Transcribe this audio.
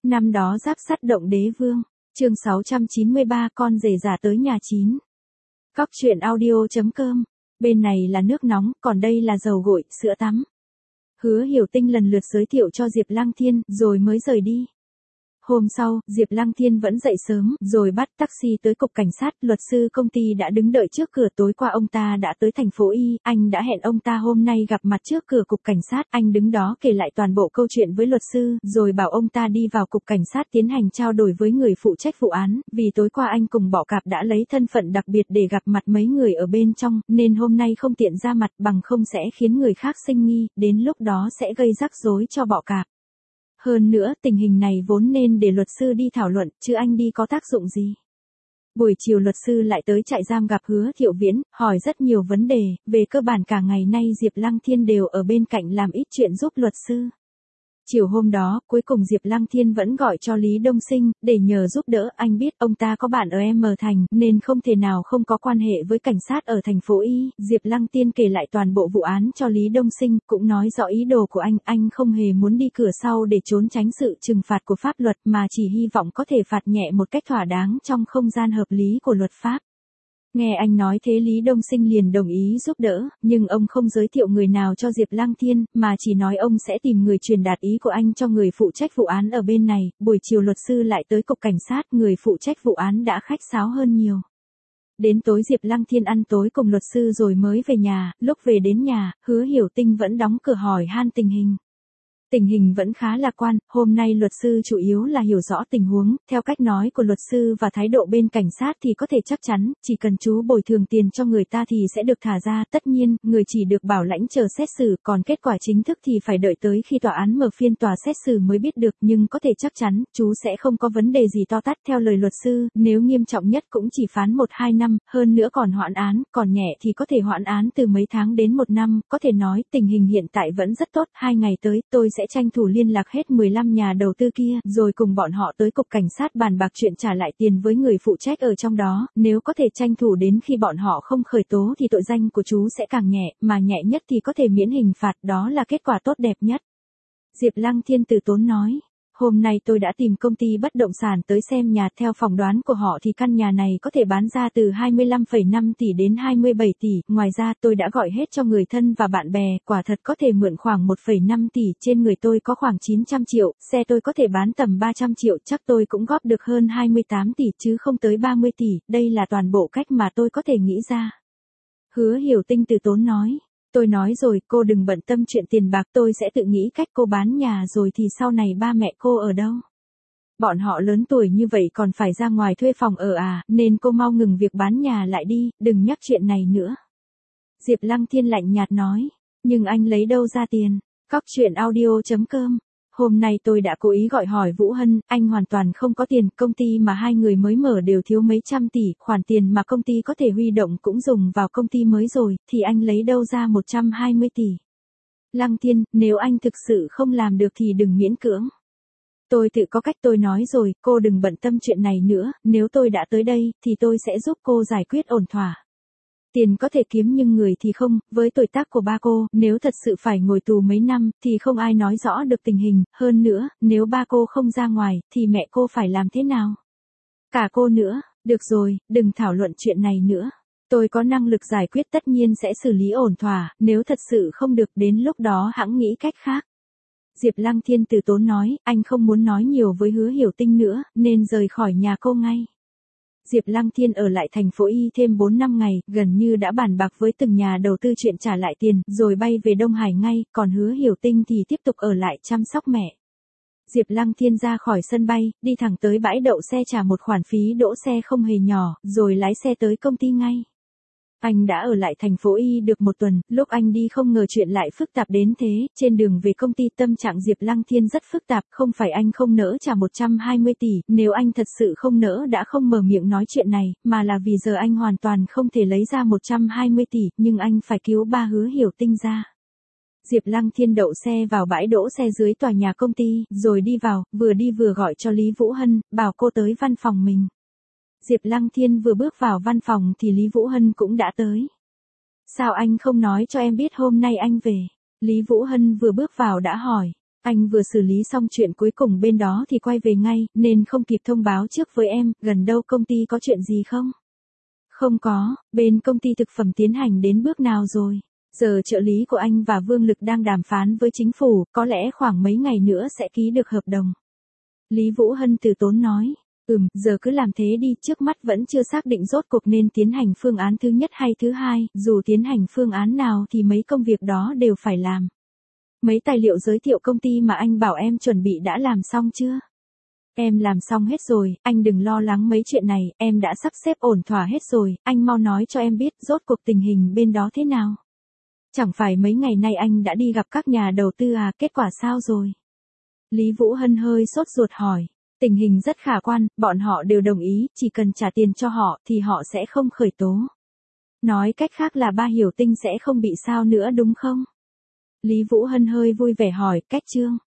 Năm đó giáp sắt động đế vương, chương 693 con rể già tới nhà chín. Cóc truyện audio.com, bên này là nước nóng, còn đây là dầu gội, sữa tắm. Hứa Hiểu Tinh lần lượt giới thiệu cho Diệp Lăng Thiên, rồi mới rời đi. Hôm sau, Diệp Lăng Thiên vẫn dậy sớm, rồi bắt taxi tới cục cảnh sát, luật sư công ty đã đứng đợi trước cửa. Tối qua ông ta đã tới thành phố Y, anh đã hẹn ông ta hôm nay gặp mặt trước cửa cục cảnh sát. Anh đứng đó kể lại toàn bộ câu chuyện với luật sư, rồi bảo ông ta đi vào cục cảnh sát tiến hành trao đổi với người phụ trách vụ án, vì tối qua anh cùng Bọ Cạp đã lấy thân phận đặc biệt để gặp mặt mấy người ở bên trong, nên hôm nay không tiện ra mặt, bằng không sẽ khiến người khác sinh nghi, đến lúc đó sẽ gây rắc rối cho Bọ Cạp. Hơn nữa, tình hình này vốn nên để luật sư đi thảo luận, chứ anh đi có tác dụng gì. Buổi chiều luật sư lại tới trại giam gặp Hứa Thiệu Viễn, hỏi rất nhiều vấn đề, về cơ bản cả ngày nay Diệp Lăng Thiên đều ở bên cạnh làm ít chuyện giúp luật sư. Chiều hôm đó, cuối cùng Diệp Lăng Thiên vẫn gọi cho Lý Đông Sinh, để nhờ giúp đỡ. Anh biết ông ta có bạn ở M Thành, nên không thể nào không có quan hệ với cảnh sát ở thành phố Y. Diệp Lăng Thiên kể lại toàn bộ vụ án cho Lý Đông Sinh, cũng nói rõ ý đồ của anh không hề muốn đi cửa sau để trốn tránh sự trừng phạt của pháp luật, mà chỉ hy vọng có thể phạt nhẹ một cách thỏa đáng trong không gian hợp lý của luật pháp. Nghe anh nói thế Lý Đông Sinh liền đồng ý giúp đỡ, nhưng ông không giới thiệu người nào cho Diệp Lăng Thiên, mà chỉ nói ông sẽ tìm người truyền đạt ý của anh cho người phụ trách vụ án ở bên này. Buổi chiều luật sư lại tới cục cảnh sát, người phụ trách vụ án đã khách sáo hơn nhiều. Đến tối Diệp Lăng Thiên ăn tối cùng luật sư rồi mới về nhà, lúc về đến nhà, Hứa Hiểu Tinh vẫn đóng cửa hỏi han tình hình. Tình hình vẫn khá lạc quan, hôm nay luật sư chủ yếu là hiểu rõ tình huống, theo cách nói của luật sư và thái độ bên cảnh sát thì có thể chắc chắn, chỉ cần chú bồi thường tiền cho người ta thì sẽ được thả ra, tất nhiên, người chỉ được bảo lãnh chờ xét xử, còn kết quả chính thức thì phải đợi tới khi tòa án mở phiên tòa xét xử mới biết được, nhưng có thể chắc chắn, chú sẽ không có vấn đề gì to tát. Theo lời luật sư, nếu nghiêm trọng nhất cũng chỉ phán 1-2 năm, hơn nữa còn hoãn án, còn nhẹ thì có thể hoãn án từ mấy tháng đến 1 năm, có thể nói tình hình hiện tại vẫn rất tốt. 2 ngày tới, tôi sẽ tranh thủ liên lạc hết 15 nhà đầu tư kia, rồi cùng bọn họ tới cục cảnh sát bàn bạc chuyện trả lại tiền với người phụ trách ở trong đó, nếu có thể tranh thủ đến khi bọn họ không khởi tố thì tội danh của chú sẽ càng nhẹ, mà nhẹ nhất thì có thể miễn hình phạt, đó là kết quả tốt đẹp nhất. Diệp Lăng Thiên từ tốn nói. Hôm nay tôi đã tìm công ty bất động sản tới xem nhà, theo phỏng đoán của họ thì căn nhà này có thể bán ra từ 25,5 tỷ đến 27 tỷ, ngoài ra tôi đã gọi hết cho người thân và bạn bè, quả thật có thể mượn khoảng 1,5 tỷ, trên người tôi có khoảng 900 triệu, xe tôi có thể bán tầm 300 triệu, chắc tôi cũng góp được hơn 28 tỷ chứ không tới 30 tỷ, đây là toàn bộ cách mà tôi có thể nghĩ ra. Hứa Hiểu Tinh từ tốn nói. Tôi nói rồi, cô đừng bận tâm chuyện tiền bạc, tôi sẽ tự nghĩ cách. Cô bán nhà rồi thì sau này ba mẹ cô ở đâu? Bọn họ lớn tuổi như vậy còn phải ra ngoài thuê phòng ở à, nên cô mau ngừng việc bán nhà lại đi, đừng nhắc chuyện này nữa. Diệp Lăng Thiên lạnh nhạt nói, nhưng anh lấy đâu ra tiền? Cóc truyện audio.com. Hôm nay tôi đã cố ý gọi hỏi Vũ Hân, anh hoàn toàn không có tiền, công ty mà hai người mới mở đều thiếu mấy trăm tỷ, khoản tiền mà công ty có thể huy động cũng dùng vào công ty mới rồi, thì anh lấy đâu ra 120 tỷ. Lăng Thiên, nếu anh thực sự không làm được thì đừng miễn cưỡng. Tôi tự có cách, tôi nói rồi, cô đừng bận tâm chuyện này nữa, nếu tôi đã tới đây, thì tôi sẽ giúp cô giải quyết ổn thỏa. Tiền có thể kiếm nhưng người thì không, với tuổi tác của ba cô, nếu thật sự phải ngồi tù mấy năm, thì không ai nói rõ được tình hình, hơn nữa, nếu ba cô không ra ngoài, thì mẹ cô phải làm thế nào? Cả cô nữa, được rồi, đừng thảo luận chuyện này nữa. Tôi có năng lực giải quyết, tất nhiên sẽ xử lý ổn thỏa, nếu thật sự không được đến lúc đó hẵng nghĩ cách khác. Diệp Lăng Thiên từ tốn nói, anh không muốn nói nhiều với Hứa Hiểu Tinh nữa, nên rời khỏi nhà cô ngay. Diệp Lăng Thiên ở lại thành phố Y thêm 4-5 ngày, gần như đã bàn bạc với từng nhà đầu tư chuyện trả lại tiền, rồi bay về Đông Hải ngay, còn Hứa Hiểu Tinh thì tiếp tục ở lại chăm sóc mẹ. Diệp Lăng Thiên ra khỏi sân bay, đi thẳng tới bãi đậu xe trả một khoản phí đỗ xe không hề nhỏ, rồi lái xe tới công ty ngay. Anh đã ở lại thành phố Y được 1 tuần, lúc anh đi không ngờ chuyện lại phức tạp đến thế, trên đường về công ty tâm trạng Diệp Lăng Thiên rất phức tạp, không phải anh không nỡ trả 120 tỷ, nếu anh thật sự không nỡ đã không mở miệng nói chuyện này, mà là vì giờ anh hoàn toàn không thể lấy ra 120 tỷ, nhưng anh phải cứu ba Hứa Hiểu Tinh ra. Diệp Lăng Thiên đậu xe vào bãi đỗ xe dưới tòa nhà công ty, rồi đi vừa gọi cho Lý Vũ Hân, bảo cô tới văn phòng mình. Diệp Lăng Thiên vừa bước vào văn phòng thì Lý Vũ Hân cũng đã tới. Sao anh không nói cho em biết hôm nay anh về? Lý Vũ Hân vừa bước vào đã hỏi. Anh vừa xử lý xong chuyện cuối cùng bên đó thì quay về ngay, nên không kịp thông báo trước với em, gần đâu công ty có chuyện gì không? Không có, bên công ty thực phẩm tiến hành đến bước nào rồi? Giờ trợ lý của anh và Vương Lực đang đàm phán với chính phủ, có lẽ khoảng mấy ngày nữa sẽ ký được hợp đồng. Lý Vũ Hân từ tốn nói. Giờ cứ làm thế đi, trước mắt vẫn chưa xác định rốt cuộc nên tiến hành phương án thứ nhất hay thứ hai, dù tiến hành phương án nào thì mấy công việc đó đều phải làm. Mấy tài liệu giới thiệu công ty mà anh bảo em chuẩn bị đã làm xong chưa? Em làm xong hết rồi, anh đừng lo lắng mấy chuyện này, em đã sắp xếp ổn thỏa hết rồi, anh mau nói cho em biết rốt cuộc tình hình bên đó thế nào. Chẳng phải mấy ngày nay anh đã đi gặp các nhà đầu tư à, kết quả sao rồi? Lý Vũ Hân hơi sốt ruột hỏi. Tình hình rất khả quan, bọn họ đều đồng ý, chỉ cần trả tiền cho họ thì họ sẽ không khởi tố. Nói cách khác là ba Hiểu Tinh sẽ không bị sao nữa đúng không? Lý Vũ Hân hơi vui vẻ hỏi, cách Trương.